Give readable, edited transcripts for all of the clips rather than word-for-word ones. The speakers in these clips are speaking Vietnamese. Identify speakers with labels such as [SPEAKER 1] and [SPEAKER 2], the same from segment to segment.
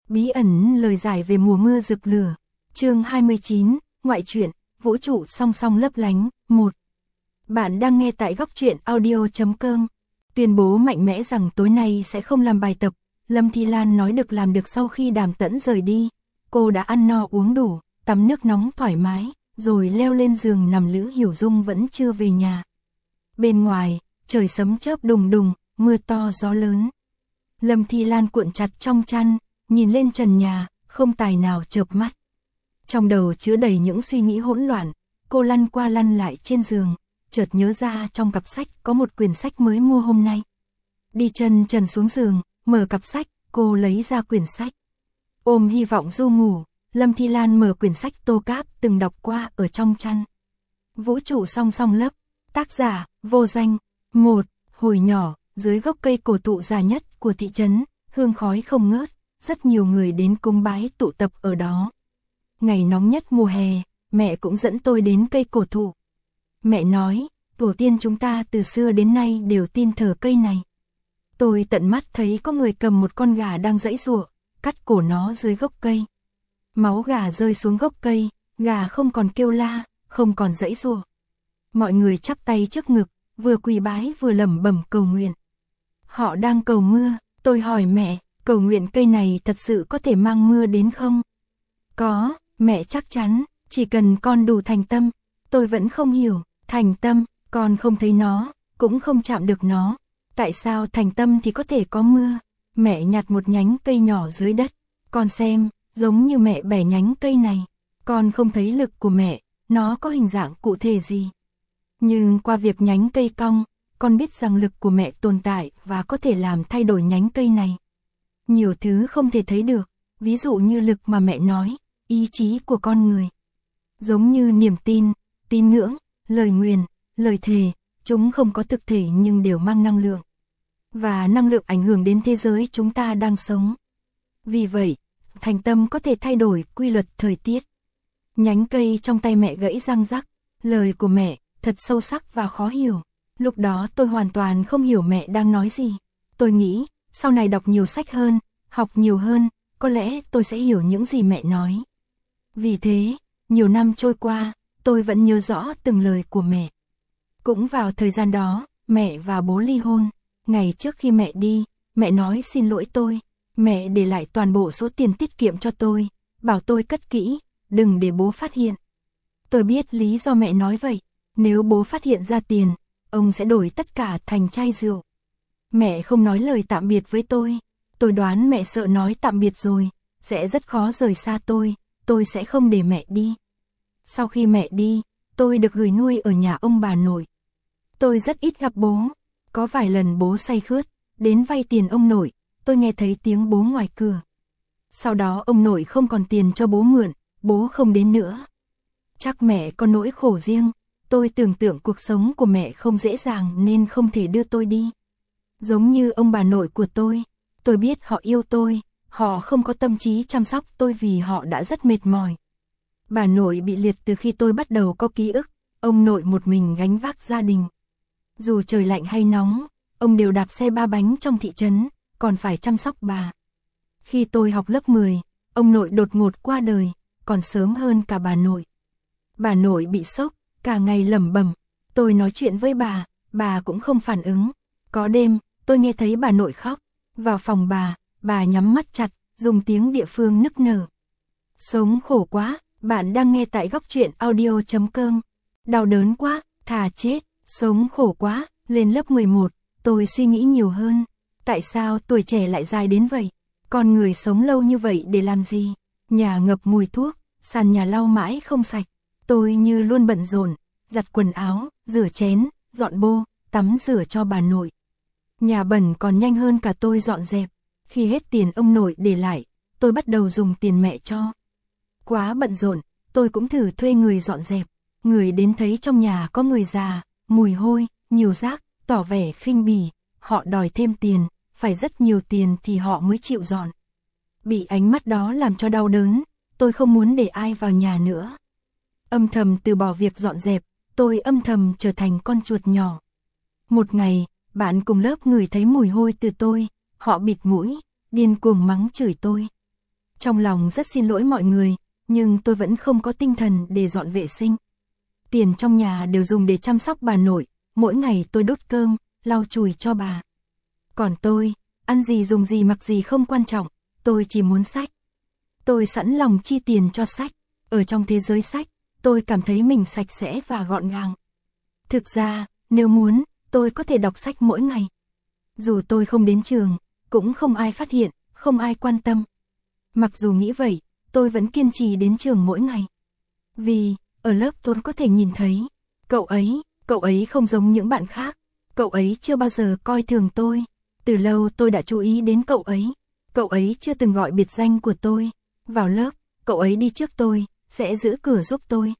[SPEAKER 1] Bí ẩn lời giải về mùa mưa rực lửa. Chương 29, ngoại truyện, vũ trụ song song lấp lánh, 1. Bạn đang nghe tại góc truyện audio.com. Tuyên bố mạnh mẽ rằng tối nay sẽ không làm bài tập, Lâm Thi Lan nói được làm được sau khi Đàm Tẫn rời đi. Cô đã ăn no uống đủ, tắm nước nóng thoải mái, rồi leo lên giường nằm. Lữ Hiểu Dung vẫn chưa về nhà. Bên ngoài, trời sấm chớp đùng đùng, mưa to gió lớn. Lâm Thi Lan cuộn chặt trong chăn, nhìn lên trần nhà, không tài nào chợp mắt. Trong đầu chứa đầy những suy nghĩ hỗn loạn, cô lăn qua lăn lại trên giường, chợt nhớ ra trong cặp sách có một quyển sách mới mua hôm nay. Đi chân trần xuống giường, mở cặp sách, cô lấy ra quyển sách. Ôm hy vọng du ngủ, Lâm Thi Lan mở quyển sách Tô Cáp từng đọc qua ở trong chăn. Vũ trụ song song lấp, tác giả, vô danh. 1. Hồi nhỏ, dưới gốc cây cổ thụ già nhất của thị trấn, hương khói không ngớt, rất nhiều người đến cúng bái tụ tập ở đó. Ngày nóng nhất mùa hè, mẹ cũng dẫn tôi đến cây cổ thụ. Mẹ nói, tổ tiên chúng ta từ xưa đến nay đều tin thờ cây này. Tôi tận mắt thấy có người cầm một con gà đang giãy giụa, cắt cổ nó dưới gốc cây. Máu gà rơi xuống gốc cây, gà không còn kêu la, không còn giãy giụa. Mọi người chắp tay trước ngực, vừa quỳ bái vừa lẩm bẩm cầu nguyện. Họ đang cầu mưa. Tôi hỏi mẹ, cầu nguyện cây này thật sự có thể mang mưa đến không? Có, mẹ chắc chắn, chỉ cần con đủ thành tâm. Tôi vẫn không hiểu, thành tâm, con không thấy nó, cũng không chạm được nó. Tại sao thành tâm thì có thể có mưa? Mẹ nhặt một nhánh cây nhỏ dưới đất, con xem, giống như mẹ bẻ nhánh cây này. Con không thấy lực của mẹ, nó có hình dạng cụ thể gì. Nhưng qua việc nhánh cây cong, con biết rằng lực của mẹ tồn tại và có thể làm thay đổi nhánh cây này. Nhiều thứ không thể thấy được, ví dụ như lực mà mẹ nói, ý chí của con người. Giống như niềm tin, tín ngưỡng, lời nguyền, lời thề, chúng không có thực thể nhưng đều mang năng lượng. Và năng lượng ảnh hưởng đến thế giới chúng ta đang sống. Vì vậy, thành tâm có thể thay đổi quy luật thời tiết. Nhánh cây trong tay mẹ gãy răng rắc, lời của mẹ thật sâu sắc và khó hiểu. Lúc đó tôi hoàn toàn không hiểu mẹ đang nói gì. Tôi nghĩ, sau này đọc nhiều sách hơn, học nhiều hơn, có lẽ tôi sẽ hiểu những gì mẹ nói. Vì thế, nhiều năm trôi qua, tôi vẫn nhớ rõ từng lời của mẹ. Cũng vào thời gian đó, mẹ và bố ly hôn. Ngày trước khi mẹ đi, mẹ nói xin lỗi tôi. Mẹ để lại toàn bộ số tiền tiết kiệm cho tôi, bảo tôi cất kỹ, đừng để bố phát hiện. Tôi biết lý do mẹ nói vậy. Nếu bố phát hiện ra tiền, ông sẽ đổi tất cả thành chai rượu. Mẹ không nói lời tạm biệt với tôi. Tôi đoán mẹ sợ nói tạm biệt rồi, sẽ rất khó rời xa tôi sẽ không để mẹ đi. Sau khi mẹ đi, tôi được gửi nuôi ở nhà ông bà nội. Tôi rất ít gặp bố. Có vài lần bố say khướt, đến vay tiền ông nội, tôi nghe thấy tiếng bố ngoài cửa. Sau đó ông nội không còn tiền cho bố mượn, bố không đến nữa. Chắc mẹ có nỗi khổ riêng. Tôi tưởng tượng cuộc sống của mẹ không dễ dàng nên không thể đưa tôi đi. Giống như ông bà nội của tôi biết họ yêu tôi, họ không có tâm trí chăm sóc tôi vì họ đã rất mệt mỏi. Bà nội bị liệt từ khi tôi bắt đầu có ký ức, ông nội một mình gánh vác gia đình. Dù trời lạnh hay nóng, ông đều đạp xe 3 bánh trong thị trấn, còn phải chăm sóc bà. Khi tôi học lớp 10, ông nội đột ngột qua đời, còn sớm hơn cả bà nội. Bà nội bị sốc, cả ngày lẩm bẩm. Tôi nói chuyện với bà cũng không phản ứng. Có đêm, tôi nghe thấy bà nội khóc. Vào phòng bà nhắm mắt chặt, dùng tiếng địa phương nức nở. Sống khổ quá, bạn đang nghe tại góc truyện audio.com. Đau đớn quá, thà chết, sống khổ quá. Lên lớp 11, tôi suy nghĩ nhiều hơn. Tại sao tuổi trẻ lại dài đến vậy? Con người sống lâu như vậy để làm gì? Nhà ngập mùi thuốc, sàn nhà lau mãi không sạch. Tôi như luôn bận rộn, giặt quần áo, rửa chén, dọn bô, tắm rửa cho bà nội. Nhà bẩn còn nhanh hơn cả tôi dọn dẹp. Khi hết tiền ông nội để lại, tôi bắt đầu dùng tiền mẹ cho. Quá bận rộn, tôi cũng thử thuê người dọn dẹp. Người đến thấy trong nhà có người già, mùi hôi, nhiều rác, tỏ vẻ khinh bỉ. Họ đòi thêm tiền, phải rất nhiều tiền thì họ mới chịu dọn. Bị ánh mắt đó làm cho đau đớn, tôi không muốn để ai vào nhà nữa. Âm thầm từ bỏ việc dọn dẹp, tôi âm thầm trở thành con chuột nhỏ. Một ngày, bạn cùng lớp ngửi thấy mùi hôi từ tôi, họ bịt mũi, điên cuồng mắng chửi tôi. Trong lòng rất xin lỗi mọi người, nhưng tôi vẫn không có tinh thần để dọn vệ sinh. Tiền trong nhà đều dùng để chăm sóc bà nội, mỗi ngày tôi đốt cơm, lau chùi cho bà. Còn tôi, ăn gì dùng gì mặc gì không quan trọng, tôi chỉ muốn sách. Tôi sẵn lòng chi tiền cho sách, ở trong thế giới sách, tôi cảm thấy mình sạch sẽ và gọn gàng. Thực ra, nếu muốn, tôi có thể đọc sách mỗi ngày. Dù tôi không đến trường, cũng không ai phát hiện, không ai quan tâm. Mặc dù nghĩ vậy, tôi vẫn kiên trì đến trường mỗi ngày. Vì, ở lớp tôi có thể nhìn thấy, cậu ấy không giống những bạn khác, cậu ấy chưa bao giờ coi thường tôi. Từ lâu tôi đã chú ý đến cậu ấy chưa từng gọi biệt danh của tôi. Vào lớp, cậu ấy đi trước tôi, sẽ giữ cửa giúp tôi.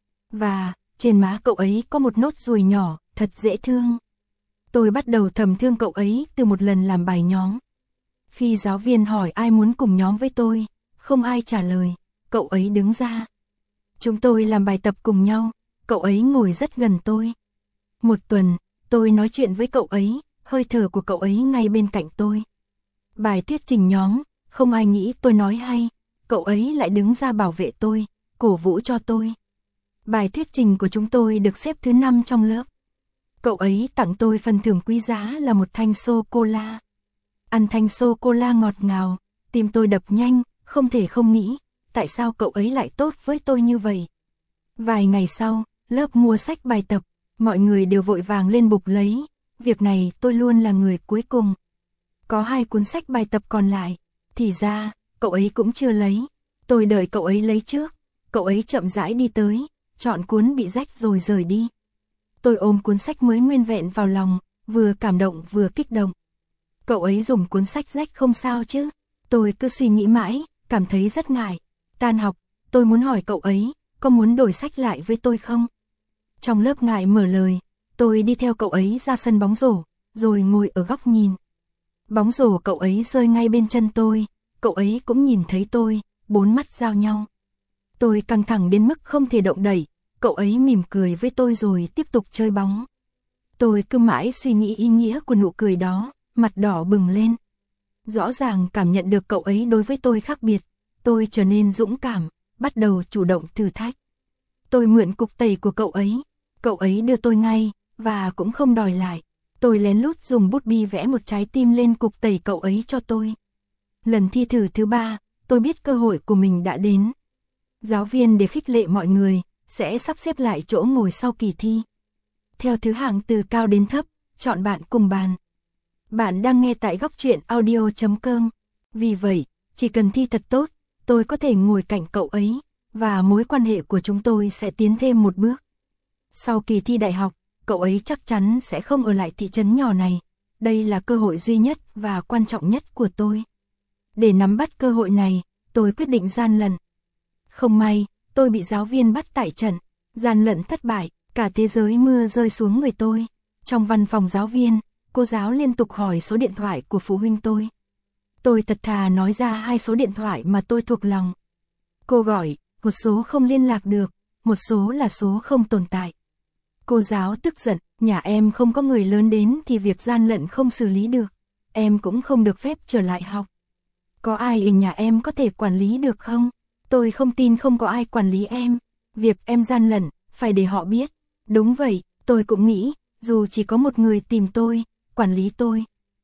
[SPEAKER 1] Và, trên má cậu ấy có một nốt ruồi nhỏ, thật dễ thương. Tôi bắt đầu thầm thương cậu ấy từ một lần làm bài nhóm. Khi giáo viên hỏi ai muốn cùng nhóm với tôi, không ai trả lời, cậu ấy đứng ra. Chúng tôi làm bài tập cùng nhau, cậu ấy ngồi rất gần tôi. Một tuần, tôi nói chuyện với cậu ấy, hơi thở của cậu ấy ngay bên cạnh tôi. Bài thuyết trình nhóm, không ai nghĩ tôi nói hay, cậu ấy lại đứng ra bảo vệ tôi, cổ vũ cho tôi. Bài thuyết trình của chúng tôi được xếp thứ 5 trong lớp. Cậu ấy tặng tôi phần thưởng quý giá là một thanh sô-cô-la. Ăn thanh sô-cô-la ngọt ngào, tim tôi đập nhanh, không thể không nghĩ, tại sao cậu ấy lại tốt với tôi như vậy. Vài ngày sau, lớp mua sách bài tập, mọi người đều vội vàng lên bục lấy, việc này tôi luôn là người cuối cùng. Có 2 cuốn sách bài tập còn lại, thì ra, cậu ấy cũng chưa lấy, tôi đợi cậu ấy lấy trước, cậu ấy chậm rãi đi tới, chọn cuốn bị rách rồi rời đi. Tôi ôm cuốn sách mới nguyên vẹn vào lòng, vừa cảm động vừa kích động. Cậu ấy dùng cuốn sách rách không sao chứ? Tôi cứ suy nghĩ mãi, cảm thấy rất ngại. Tan học, tôi muốn hỏi cậu ấy, có muốn đổi sách lại với tôi không? Trong lớp ngại mở lời, tôi đi theo cậu ấy ra sân bóng rổ, rồi ngồi ở góc nhìn. Bóng rổ cậu ấy rơi ngay bên chân tôi, cậu ấy cũng nhìn thấy tôi, 4 mắt giao nhau. Tôi căng thẳng đến mức không thể động đậy, cậu ấy mỉm cười với tôi rồi tiếp tục chơi bóng. Tôi cứ mãi suy nghĩ ý nghĩa của nụ cười đó, mặt đỏ bừng lên. Rõ ràng cảm nhận được cậu ấy đối với tôi khác biệt, tôi trở nên dũng cảm, bắt đầu chủ động thử thách. Tôi mượn cục tẩy của cậu ấy đưa tôi ngay, và cũng không đòi lại. Tôi lén lút dùng bút bi vẽ một trái tim lên cục tẩy cậu ấy cho tôi. Lần thi thử thứ 3, tôi biết cơ hội của mình đã đến. Giáo viên để khích lệ mọi người, sẽ sắp xếp lại chỗ ngồi sau kỳ thi. Theo thứ hạng từ cao đến thấp, chọn bạn cùng bàn. Bạn đang nghe tại góc truyện audio.com. Vì vậy, chỉ cần thi thật tốt, tôi có thể ngồi cạnh cậu ấy, và mối quan hệ của chúng tôi sẽ tiến thêm một bước. Sau kỳ thi đại học, cậu ấy chắc chắn sẽ không ở lại thị trấn nhỏ này. Đây là cơ hội duy nhất và quan trọng nhất của tôi. Để nắm bắt cơ hội này, tôi quyết định gian lận. Không may, tôi bị giáo viên bắt tại trận. Gian lận thất bại, cả thế giới mưa rơi xuống người tôi. Trong văn phòng giáo viên, cô giáo liên tục hỏi số điện thoại của phụ huynh tôi. Tôi thật thà nói ra 2 số điện thoại mà tôi thuộc lòng. Cô gọi, một số không liên lạc được, một số là số không tồn tại. Cô giáo tức giận, nhà em không có người lớn đến thì việc gian lận không xử lý được. Em cũng không được phép trở lại học. Có ai ở nhà em có thể quản lý được không? Tôi không tin không có ai quản lý em. Việc em gian lận, phải để họ biết. Đúng vậy, tôi cũng nghĩ, dù chỉ có một người tìm tôi, quản lý tôi.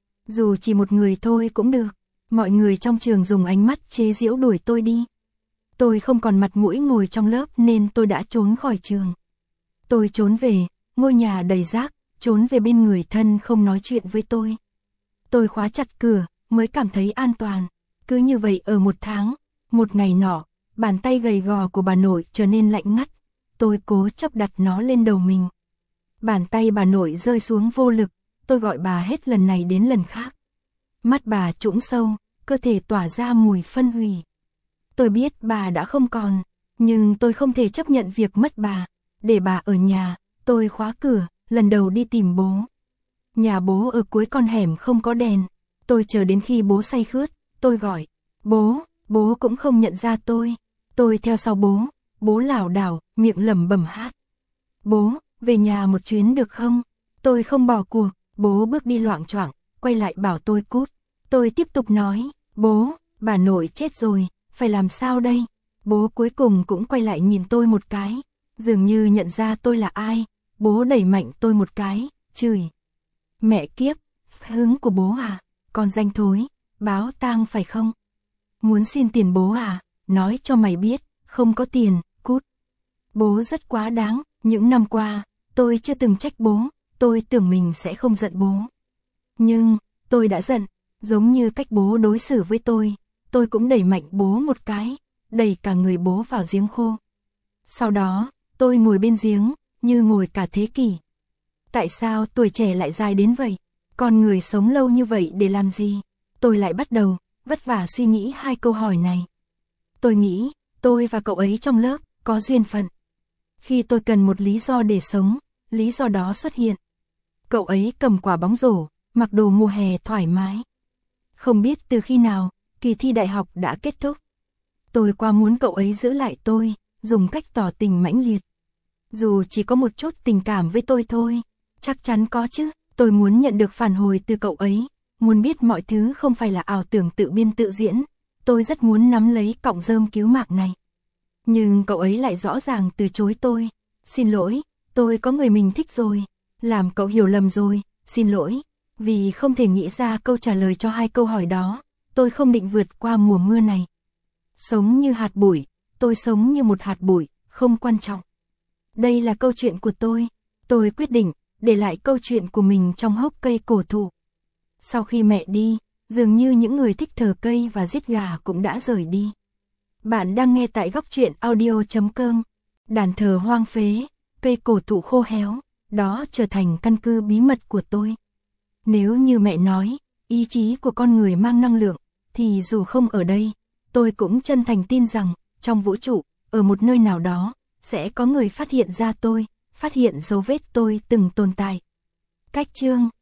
[SPEAKER 1] Dù chỉ một người thôi cũng được. Mọi người trong trường dùng ánh mắt chế giễu đuổi tôi đi. Tôi không còn mặt mũi ngồi trong lớp nên tôi đã trốn khỏi trường. Tôi trốn về, ngôi nhà đầy rác, trốn về bên người thân không nói chuyện với tôi. Tôi khóa chặt cửa, mới cảm thấy an toàn. Cứ như vậy ở 1 tháng, một ngày nọ, bàn tay gầy gò của bà nội trở nên lạnh ngắt. Tôi cố chấp đặt nó lên đầu mình. Bàn tay bà nội rơi xuống vô lực, tôi gọi bà hết lần này đến lần khác. Mắt bà trũng sâu, cơ thể tỏa ra mùi phân hủy. Tôi biết bà đã không còn, nhưng tôi không thể chấp nhận việc mất bà. Để bà ở nhà, tôi khóa cửa, lần đầu đi tìm bố. Nhà bố ở cuối con hẻm không có đèn. Tôi chờ đến khi bố say khướt, tôi gọi, bố cũng không nhận ra tôi. Tôi theo sau bố lảo đảo, miệng lẩm bẩm hát. Bố, về nhà một chuyến được không? Tôi không bỏ cuộc, bố bước đi loạng choạng, quay lại bảo tôi cút. Tôi tiếp tục nói, bố, bà nội chết rồi, phải làm sao đây? Bố cuối cùng cũng quay lại nhìn tôi một cái, dường như nhận ra tôi là ai, bố đẩy mạnh tôi một cái, chửi. Mẹ kiếp, hứng của bố à, con danh thối, báo tang phải không? Muốn xin tiền bố à, nói cho mày biết, không có tiền, cút. Bố rất quá đáng, những năm qua, tôi chưa từng trách bố, tôi tưởng mình sẽ không giận bố. Nhưng, tôi đã giận, giống như cách bố đối xử với tôi cũng đẩy mạnh bố một cái, đẩy cả người bố vào giếng khô. Sau đó, tôi ngồi bên giếng, như ngồi cả thế kỷ. Tại sao tuổi trẻ lại dài đến vậy? Con người sống lâu như vậy để làm gì? Tôi lại bắt đầu, vất vả suy nghĩ hai câu hỏi này. Tôi nghĩ, tôi và cậu ấy trong lớp, có duyên phận. Khi tôi cần một lý do để sống, lý do đó xuất hiện. Cậu ấy cầm quả bóng rổ, mặc đồ mùa hè thoải mái. Không biết từ khi nào, kỳ thi đại học đã kết thúc. Tôi quá muốn cậu ấy giữ lại tôi, dùng cách tỏ tình mãnh liệt. Dù chỉ có một chút tình cảm với tôi thôi, chắc chắn có chứ. Tôi muốn nhận được phản hồi từ cậu ấy, muốn biết mọi thứ không phải là ảo tưởng tự biên tự diễn. Tôi rất muốn nắm lấy cọng rơm cứu mạng này. Nhưng cậu ấy lại rõ ràng từ chối tôi. Xin lỗi, tôi có người mình thích rồi. Làm cậu hiểu lầm rồi, xin lỗi. Vì không thể nghĩ ra câu trả lời cho hai câu hỏi đó, tôi không định vượt qua mùa mưa này. Sống như hạt bụi, tôi sống như một hạt bụi, không quan trọng. Đây là câu chuyện của tôi quyết định để lại câu chuyện của mình trong hốc cây cổ thụ. Sau khi mẹ đi, dường như những người thích thờ cây và giết gà cũng đã rời đi. Bạn đang nghe tại góc truyện audio.com. Đàn thờ hoang phế, cây cổ thụ khô héo, đó trở thành căn cứ bí mật của tôi. Nếu như mẹ nói, ý chí của con người mang năng lượng, thì dù không ở đây, tôi cũng chân thành tin rằng, trong vũ trụ, ở một nơi nào đó, sẽ có người phát hiện ra tôi, phát hiện dấu vết tôi từng tồn tại. Cách chương